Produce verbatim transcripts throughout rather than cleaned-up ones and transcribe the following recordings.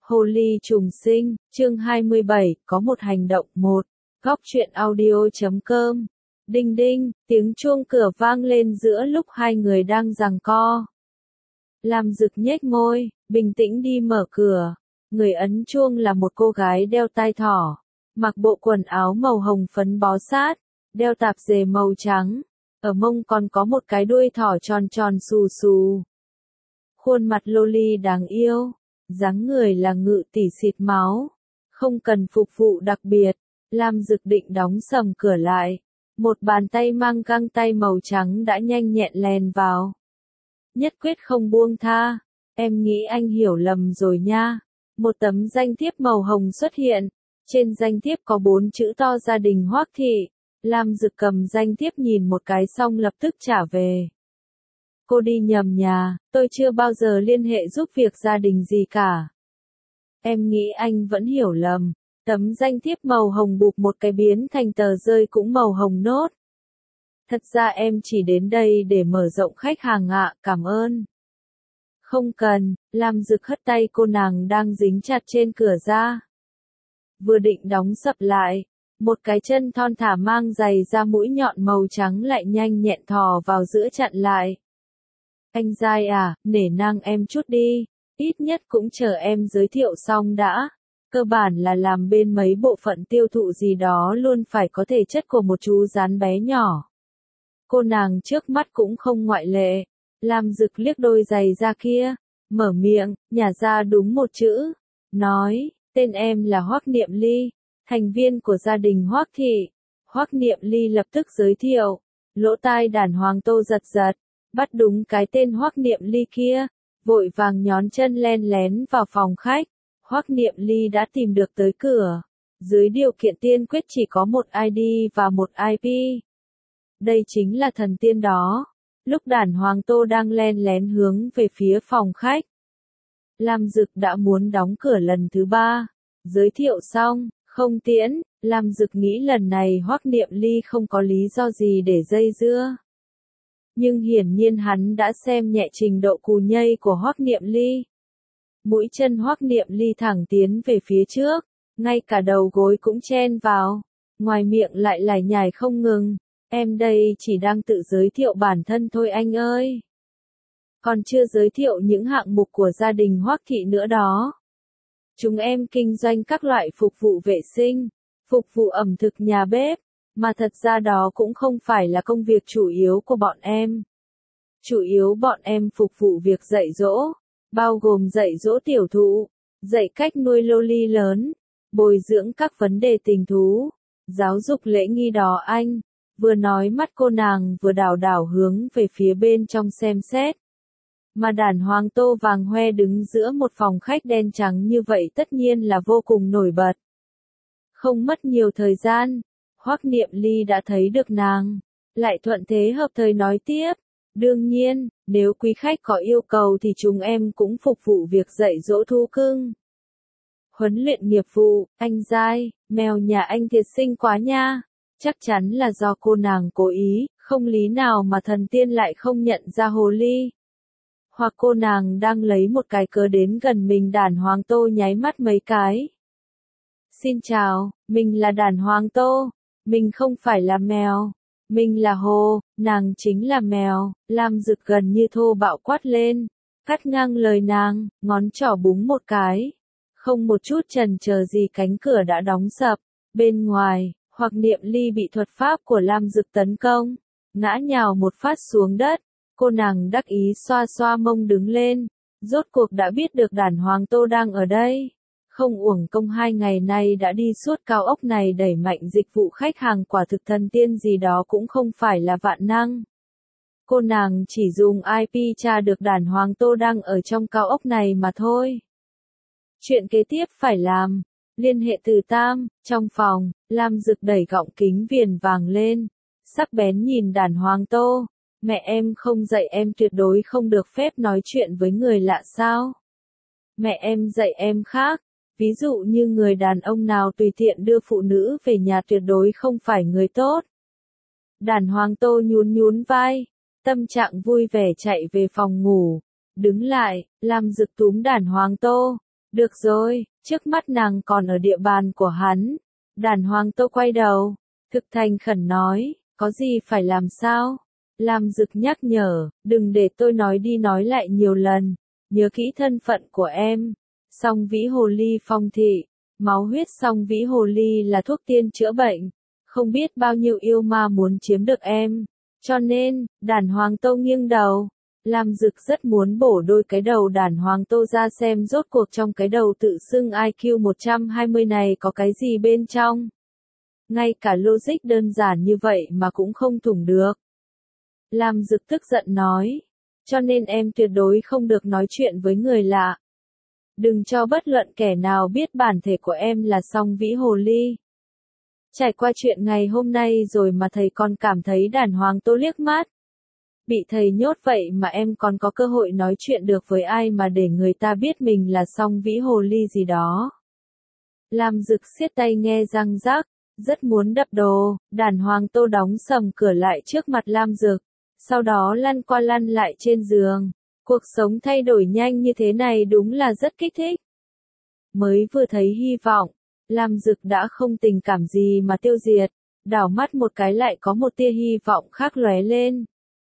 Hồ ly trùng sinh, chương hai mươi bảy, có một hành động một. Góc truyện audio chấm com. Đinh đinh, tiếng chuông cửa vang lên giữa lúc hai người đang giằng co. Lam Dực nhếch môi, bình tĩnh đi mở cửa. Người ấn chuông là một cô gái đeo tai thỏ, mặc bộ quần áo màu hồng phấn bó sát, đeo tạp dề màu trắng. Ở mông còn có một cái đuôi thỏ tròn tròn xù xù. Khuôn mặt loli đáng yêu. Dáng người là ngự tỷ xịt máu, không cần phục vụ đặc biệt. Lam Dực định đóng sầm cửa lại, một bàn tay mang găng tay màu trắng đã nhanh nhẹn lèn vào. Nhất quyết không buông tha, em nghĩ anh hiểu lầm rồi nha. Một tấm danh thiếp màu hồng xuất hiện, trên danh thiếp có bốn chữ to gia đình Hoắc Thị. Lam Dực cầm danh thiếp nhìn một cái xong lập tức trả về. Cô đi nhầm nhà, tôi chưa bao giờ liên hệ giúp việc gia đình gì cả. Em nghĩ anh vẫn hiểu lầm. Tấm danh thiếp màu hồng bụp một cái biến thành tờ rơi cũng màu hồng nốt. Thật ra em chỉ đến đây để mở rộng khách hàng ạ, cảm ơn. Không cần, Lam Dực hất tay cô nàng đang dính chặt trên cửa ra. Vừa định đóng sập lại, một cái chân thon thả mang giày da mũi nhọn màu trắng lại nhanh nhẹn thò vào giữa chặn lại. Anh dai à, nể nang em chút đi, ít nhất cũng chờ em giới thiệu xong đã. Cơ bản là làm bên mấy bộ phận tiêu thụ gì đó luôn phải có thể chất của một chú rán bé nhỏ. Cô nàng trước mắt cũng không ngoại lệ. Lam Dực liếc đôi giày da kia, mở miệng, nhả ra đúng một chữ, nói, tên em là Hoắc Niệm Ly, thành viên của gia đình Hoắc Thị. Hoắc Niệm Ly lập tức giới thiệu, lỗ tai Đản Hoàng Tô giật giật. Bắt đúng cái tên Hoắc Niệm Ly kia, vội vàng nhón chân len lén vào phòng khách. Hoắc Niệm Ly đã tìm được tới cửa, dưới điều kiện tiên quyết chỉ có một i đê và một i pê. Đây chính là thần tiên đó. Lúc Đản Hoàng Tô đang len lén hướng về phía phòng khách, Lam Dực đã muốn đóng cửa lần thứ ba. Giới thiệu xong, không tiễn, Lam Dực nghĩ lần này Hoắc Niệm Ly không có lý do gì để dây dưa. Nhưng hiển nhiên hắn đã xem nhẹ trình độ cù nhây của Hoắc Niệm Ly. Mũi chân Hoắc Niệm Ly thẳng tiến về phía trước, ngay cả đầu gối cũng chen vào, ngoài miệng lại lải nhải không ngừng. Em đây chỉ đang tự giới thiệu bản thân thôi anh ơi. Còn chưa giới thiệu những hạng mục của gia đình Hoắc Thị nữa đó. Chúng em kinh doanh các loại phục vụ vệ sinh, phục vụ ẩm thực nhà bếp. Mà thật ra đó cũng không phải là công việc chủ yếu của bọn em. Chủ yếu bọn em phục vụ việc dạy dỗ, bao gồm dạy dỗ tiểu thụ, dạy cách nuôi loli lớn, bồi dưỡng các vấn đề tình thú, giáo dục lễ nghi đó anh. Vừa nói mắt cô nàng vừa đảo đảo hướng về phía bên trong xem xét. Mà Đản Hoàng Tô vàng hoe đứng giữa một phòng khách đen trắng như vậy tất nhiên là vô cùng nổi bật. Không mất nhiều thời gian, Hoắc Niệm Ly đã thấy được nàng, lại thuận thế hợp thời nói tiếp, đương nhiên, nếu quý khách có yêu cầu thì chúng em cũng phục vụ việc dạy dỗ thú cưng. Huấn luyện nghiệp vụ, anh dai, mèo nhà anh thiệt xinh quá nha, chắc chắn là do cô nàng cố ý, không lý nào mà thần tiên lại không nhận ra hồ ly. Hoặc cô nàng đang lấy một cái cớ đến gần mình. Đản Hoàng Tô nháy mắt mấy cái. Xin chào, mình là Đản Hoàng Tô. Mình không phải là mèo. Mình là Hồ, nàng chính là mèo. Lam Dực gần như thô bạo quát lên. Cắt ngang lời nàng, ngón trỏ búng một cái. Không một chút chần chờ gì cánh cửa đã đóng sập. Bên ngoài, Hoắc Niệm Ly bị thuật pháp của Lam Dực tấn công. Ngã nhào một phát xuống đất. Cô nàng đắc ý xoa xoa mông đứng lên. Rốt cuộc đã biết được Đản Hoàng Tô đang ở đây. Không uổng công hai ngày nay đã đi suốt cao ốc này đẩy mạnh dịch vụ khách hàng, quả thực thần tiên gì đó cũng không phải là vạn năng. Cô nàng chỉ dùng i pê tra được Đản Hoàng Tô đang ở trong cao ốc này mà thôi. Chuyện kế tiếp phải làm, liên hệ Từ Tam. Trong phòng, Lam Dực đẩy gọng kính viền vàng lên, sắc bén nhìn Đản Hoàng Tô. Mẹ em không dạy em tuyệt đối không được phép nói chuyện với người lạ sao? Mẹ em dạy em khác. Ví dụ như người đàn ông nào tùy tiện đưa phụ nữ về nhà tuyệt đối không phải người tốt. Đản Hoàng Tô nhún nhún vai, tâm trạng vui vẻ chạy về phòng ngủ. Đứng lại, Lam Dực túm Đản Hoàng Tô. Được rồi, trước mắt nàng còn ở địa bàn của hắn. Đàn Hoàng Tô quay đầu, thực thành khẩn nói, có gì phải làm sao? Lam Dực nhắc nhở, đừng để tôi nói đi nói lại nhiều lần, nhớ kỹ thân phận của em. Song vĩ hồ ly phong thị, máu huyết song vĩ hồ ly là thuốc tiên chữa bệnh, không biết bao nhiêu yêu ma muốn chiếm được em. Cho nên, Đàn Hoàng Tô nghiêng đầu. Lam Dực rất muốn bổ đôi cái đầu Đàn Hoàng Tô ra xem rốt cuộc trong cái đầu tự xưng I Q một trăm hai mươi này có cái gì bên trong. Ngay cả logic đơn giản như vậy mà cũng không thủng được. Lam Dực tức giận nói, cho nên em tuyệt đối không được nói chuyện với người lạ. Đừng cho bất luận kẻ nào biết bản thể của em là song vĩ hồ ly. Trải qua chuyện ngày hôm nay rồi mà thầy còn cảm thấy Đàn Hoàng Tô liếc mắt. Bị thầy nhốt vậy mà em còn có cơ hội nói chuyện được với ai mà để người ta biết mình là song vĩ hồ ly gì đó. Lam Dực siết tay nghe răng rắc, rất muốn đập đồ. Đàn Hoàng Tô đóng sầm cửa lại trước mặt Lam Dực, sau đó lăn qua lăn lại trên giường. Cuộc sống thay đổi nhanh như thế này đúng là rất kích thích. Mới vừa thấy hy vọng, Lam Dực đã không tình cảm gì mà tiêu diệt, đảo mắt một cái lại có một tia hy vọng khác lóe lên.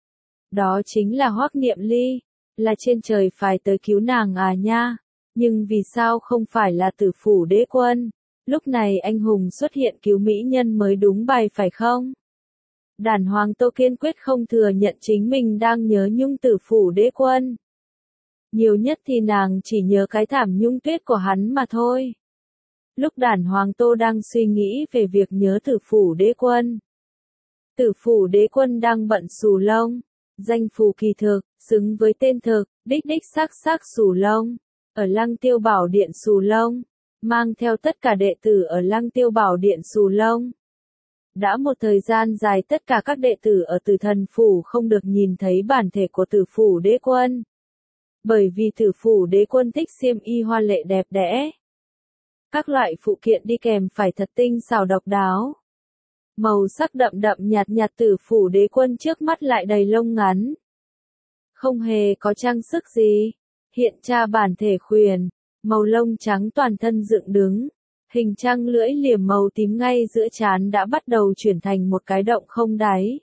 Đó chính là Hoắc Niệm Ly, là trên trời phải tới cứu nàng à nha, nhưng vì sao không phải là Tử Phủ Đế Quân? Lúc này anh hùng xuất hiện cứu mỹ nhân mới đúng bài phải không? Đàn Hoàng Tô kiên quyết không thừa nhận chính mình đang nhớ nhung Tử Phủ Đế Quân. Nhiều nhất thì nàng chỉ nhớ cái thảm nhung tuyết của hắn mà thôi. Lúc Đàn Hoàng Tô đang suy nghĩ về việc nhớ Tử Phủ Đế Quân, Tử Phủ Đế Quân đang bận xù lông. Danh phù kỳ thực, xứng với tên thực, đích đích xác xác xù lông. Ở Lăng Tiêu Bảo Điện xù lông, mang theo tất cả đệ tử ở Lăng Tiêu Bảo Điện xù lông. Đã một thời gian dài tất cả các đệ tử ở Tử Thần Phủ không được nhìn thấy bản thể của Tử Phủ Đế Quân. Bởi vì Tử Phủ Đế Quân thích xiêm y hoa lệ đẹp đẽ. Các loại phụ kiện đi kèm phải thật tinh xảo độc đáo. Màu sắc đậm đậm nhạt nhạt Tử Phủ Đế Quân trước mắt lại đầy lông ngắn. Không hề có trang sức gì. Hiện tra bản thể khuyển, màu lông trắng toàn thân dựng đứng. Hình trăng lưỡi liềm màu tím ngay giữa trán đã bắt đầu chuyển thành một cái động không đáy.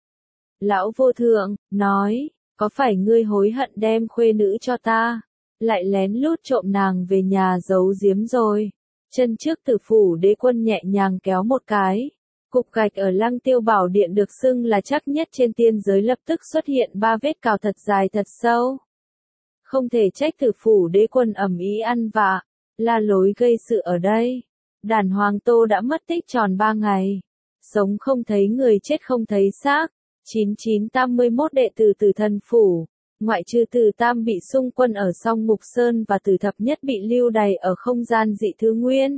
Lão Vô Thượng, nói, có phải ngươi hối hận đem khuê nữ cho ta, lại lén lút trộm nàng về nhà giấu giếm rồi? Chân trước Tử Phủ Đế Quân nhẹ nhàng kéo một cái. Cục gạch ở Lăng Tiêu Bảo Điện được xưng là chắc nhất trên tiên giới lập tức xuất hiện ba vết cào thật dài thật sâu. Không thể trách Tử Phủ Đế Quân ầm ĩ ăn vạ, la lối gây sự ở đây. Đàn Hoàng Tô đã mất tích tròn ba ngày. Sống không thấy người chết không thấy xác. chín chín tám mươi mốt đệ tử Tử Thần Phủ, ngoại trừ Tử Tam bị xung quân ở Song Mục Sơn và Tử Thập Nhất bị lưu đày ở không gian dị thứ nguyên.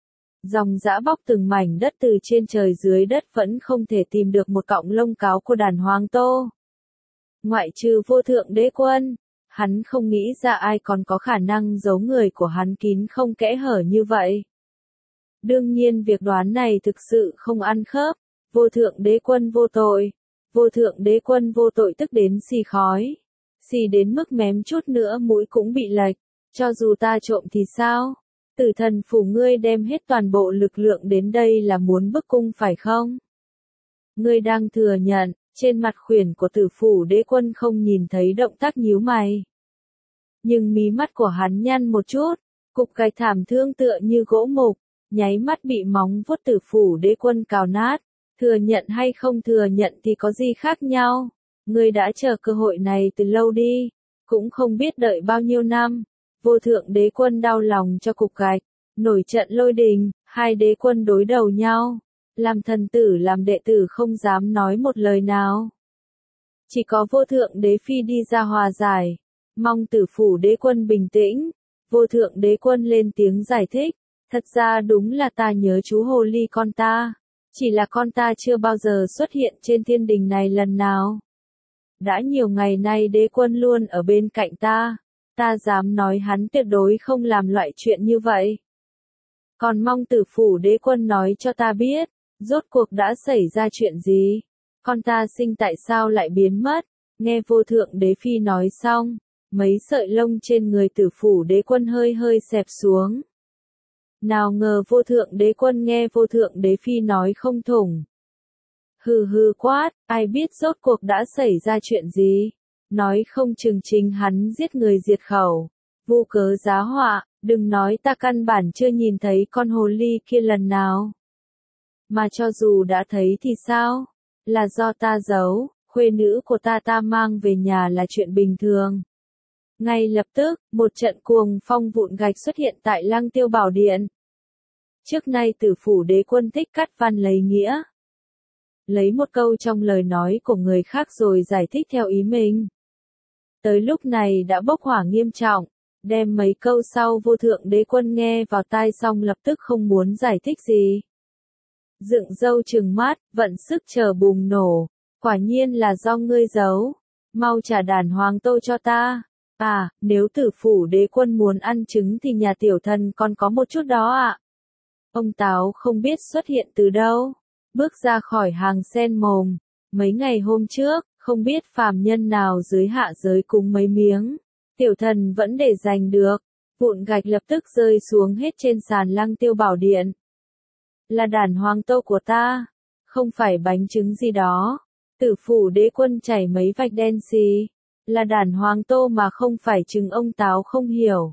Dòng dã bóc từng mảnh đất từ trên trời dưới đất vẫn không thể tìm được một cọng lông cáo của Đàn Hoàng Tô. Ngoại trừ Vô Thượng Đế Quân, hắn không nghĩ ra ai còn có khả năng giấu người của hắn kín không kẽ hở như vậy. Đương nhiên việc đoán này thực sự không ăn khớp. Vô Thượng Đế Quân vô tội. Vô Thượng Đế Quân vô tội tức đến xì khói. Xì đến mức mém chút nữa mũi cũng bị lệch. Cho dù ta trộm thì sao? Tử Thần Phủ ngươi đem hết toàn bộ lực lượng đến đây là muốn bức cung phải không? Ngươi đang thừa nhận, trên mặt khuyển của Tử Phủ Đế Quân không nhìn thấy động tác nhíu mày. Nhưng mí mắt của hắn nhăn một chút, cục gạch thảm thương tựa như gỗ mục, nháy mắt bị móng vuốt Tử Phủ Đế Quân cào nát. Thừa nhận hay không thừa nhận thì có gì khác nhau? Ngươi đã chờ cơ hội này từ lâu đi, cũng không biết đợi bao nhiêu năm. Vô Thượng Đế Quân đau lòng cho cục gạch, nổi trận lôi đình, hai đế quân đối đầu nhau. Làm thần tử làm đệ tử không dám nói một lời nào. Chỉ có Vô Thượng Đế Phi đi ra hòa giải, mong Tử Phủ Đế Quân bình tĩnh. Vô Thượng Đế Quân lên tiếng giải thích, thật ra đúng là ta nhớ chú hồ ly con ta, chỉ là con ta chưa bao giờ xuất hiện trên thiên đình này lần nào. Đã nhiều ngày nay Đế Quân luôn ở bên cạnh ta, ta dám nói hắn tuyệt đối không làm loại chuyện như vậy. Còn mong Tử Phủ Đế Quân nói cho ta biết, rốt cuộc đã xảy ra chuyện gì? Con ta sinh tại sao lại biến mất? Nghe Vô Thượng Đế Phi nói xong, mấy sợi lông trên người Tử Phủ Đế Quân hơi hơi xẹp xuống. Nào ngờ Vô Thượng Đế Quân nghe Vô Thượng Đế Phi nói không thủng. Hừ hừ quát, ai biết rốt cuộc đã xảy ra chuyện gì? Nói không chừng chính hắn giết người diệt khẩu. Vô cớ giá họa, đừng nói ta căn bản chưa nhìn thấy con hồ ly kia lần nào. Mà cho dù đã thấy thì sao? Là do ta giấu, khuê nữ của ta ta mang về nhà là chuyện bình thường. Ngay lập tức, một trận cuồng phong vụn gạch xuất hiện tại Lăng Tiêu Bảo Điện. Trước nay Tử Phủ Đế Quân thích cắt văn lấy nghĩa. Lấy một câu trong lời nói của người khác rồi giải thích theo ý mình. Tới lúc này đã bốc hỏa nghiêm trọng, đem mấy câu sau Vô Thượng Đế Quân nghe vào tai xong lập tức không muốn giải thích gì. Dựng râu trừng mắt, vận sức chờ bùng nổ, quả nhiên là do ngươi giấu, mau trả đàn hoàng tô cho ta. À, nếu Tử Phủ Đế Quân muốn ăn trứng thì nhà tiểu thần còn có một chút đó ạ. À. Ông Táo không biết xuất hiện từ đâu, bước ra khỏi hàng sen mồm, mấy ngày hôm trước, không biết phàm nhân nào dưới hạ giới cúng mấy miếng, tiểu thần vẫn để dành được, vụn gạch lập tức rơi xuống hết trên sàn Lăng Tiêu Bảo Điện. Là đàn hoàng tô của ta, không phải bánh trứng gì đó. Tử Phủ Đế Quân chảy mấy vạch đen xì, là đàn hoàng tô mà không phải trứng. Ông Táo không hiểu.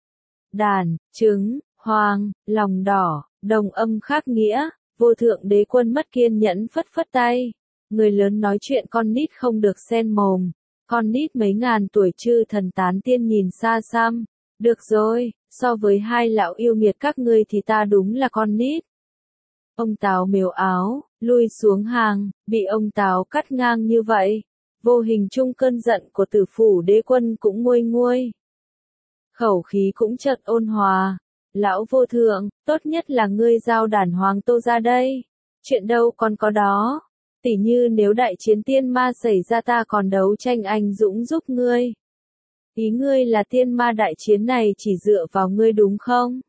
Đàn, trứng, hoàng, lòng đỏ, đồng âm khác nghĩa. Vô Thượng Đế Quân mất kiên nhẫn phất phất tay. Người lớn nói chuyện con nít không được xen mồm. Con nít mấy ngàn tuổi chư thần tán tiên nhìn xa xăm. Được rồi, so với hai lão yêu nghiệt các ngươi thì ta đúng là con nít. Ông Táo mếu áo, lui xuống hàng, bị ông Táo cắt ngang như vậy. Vô hình chung cơn giận của Tử Phủ Đế Quân cũng nguôi nguôi. Khẩu khí cũng chợt ôn hòa. Lão Vô Thượng, tốt nhất là ngươi giao đàn hoàng tô ra đây. Chuyện đâu còn có đó. Tỉ như nếu đại chiến tiên ma xảy ra ta còn đấu tranh anh dũng giúp ngươi. Ý ngươi là tiên ma đại chiến này chỉ dựa vào ngươi đúng không?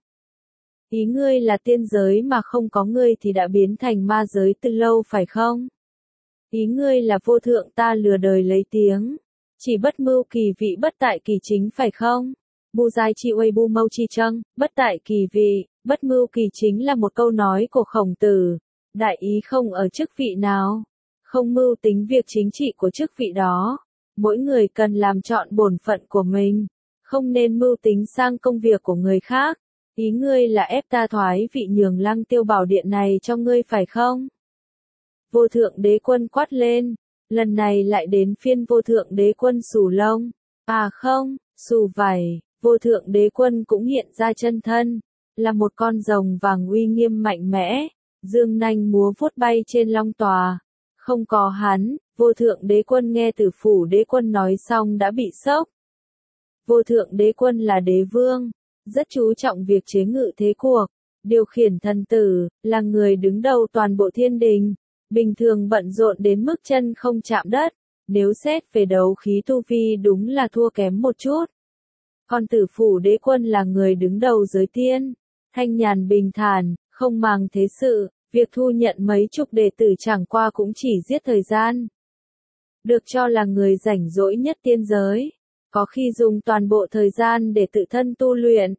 Ý ngươi là tiên giới mà không có ngươi thì đã biến thành ma giới từ lâu phải không? Ý ngươi là Vô Thượng ta lừa đời lấy tiếng. Chỉ bất mưu kỳ vị bất tại kỳ chính phải không? Bu giai chi uây bu mâu chi trăng, bất tại kỳ vị, bất mưu kỳ chính là một câu nói của Khổng Tử. Đại ý không ở chức vị nào. Không mưu tính việc chính trị của chức vị đó. Mỗi người cần làm chọn bổn phận của mình. Không nên mưu tính sang công việc của người khác. Ý ngươi là ép ta thoái vị nhường Lăng Tiêu Bảo Điện này cho ngươi phải không? Vô Thượng Đế Quân quát lên. Lần này lại đến phiên Vô Thượng Đế Quân xù lông. À không, xù vảy. Vô Thượng Đế Quân cũng hiện ra chân thân. Là một con rồng vàng uy nghiêm mạnh mẽ. Dương nanh múa vuốt bay trên long tòa. Không có hắn, Vô Thượng Đế Quân nghe Tử Phủ Đế Quân nói xong đã bị sốc. Vô Thượng Đế Quân là đế vương, rất chú trọng việc chế ngự thế cuộc, điều khiển thần tử, là người đứng đầu toàn bộ thiên đình, bình thường bận rộn đến mức chân không chạm đất, nếu xét về đấu khí tu vi đúng là thua kém một chút. Còn Tử Phủ Đế Quân là người đứng đầu giới tiên, thanh nhàn bình thản, không màng thế sự, việc thu nhận mấy chục đệ tử chẳng qua cũng chỉ giết thời gian. Được cho là người rảnh rỗi nhất tiên giới, có khi dùng toàn bộ thời gian để tự thân tu luyện,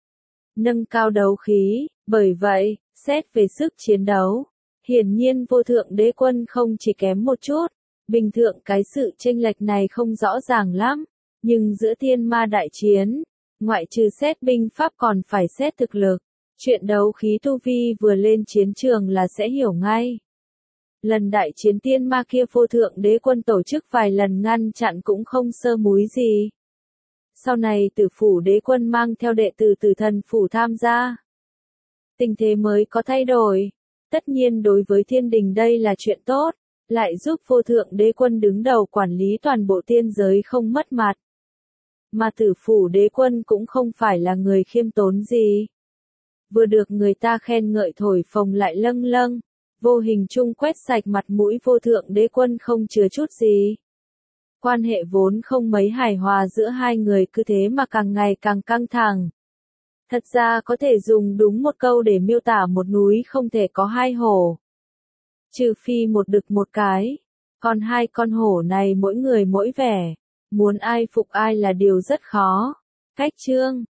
nâng cao đấu khí, bởi vậy, xét về sức chiến đấu, hiển nhiên Vô Thượng Đế Quân không chỉ kém một chút, bình thường cái sự chênh lệch này không rõ ràng lắm, nhưng giữa tiên ma đại chiến, ngoại trừ xét binh pháp còn phải xét thực lực, chuyện đấu khí tu vi vừa lên chiến trường là sẽ hiểu ngay. Lần đại chiến tiên ma kia Vô Thượng Đế Quân tổ chức vài lần ngăn chặn cũng không sơ múi gì. Sau này Tử Phủ Đế Quân mang theo đệ tử Tử Thần Phủ tham gia. Tình thế mới có thay đổi. Tất nhiên đối với thiên đình đây là chuyện tốt, lại giúp Vô Thượng Đế Quân đứng đầu quản lý toàn bộ tiên giới không mất mặt. Mà Tử Phủ Đế Quân cũng không phải là người khiêm tốn gì. Vừa được người ta khen ngợi thổi phồng lại lâng lâng, vô hình chung quét sạch mặt mũi Vô Thượng Đế Quân không chứa chút gì. Quan hệ vốn không mấy hài hòa giữa hai người cứ thế mà càng ngày càng căng thẳng. Thật ra có thể dùng đúng một câu để miêu tả một núi không thể có hai hổ. Trừ phi một đực một cái, còn hai con hổ này mỗi người mỗi vẻ, Muốn ai phục ai là điều rất khó. Cách chương